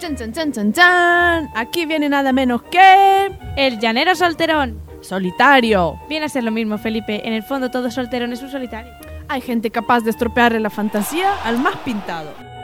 Chan, chan, chan, chan, chan. Aquí viene nada menos que... El llanero solterón. Solitario. Viene a ser lo mismo, Felipe. En el fondo todo solterón es un solitario. Hay gente capaz de estropearle la fantasía al más pintado.